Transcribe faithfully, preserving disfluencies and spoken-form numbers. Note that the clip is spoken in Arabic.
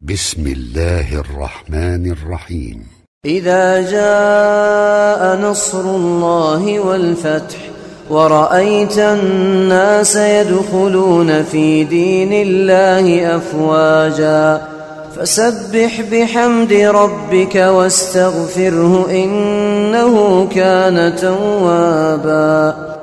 بسم الله الرحمن الرحيم. إذا جاء نصر الله والفتح ورأيت الناس يدخلون في دين الله أفواجا فسبح بحمد ربك واستغفره إنه كان توابا.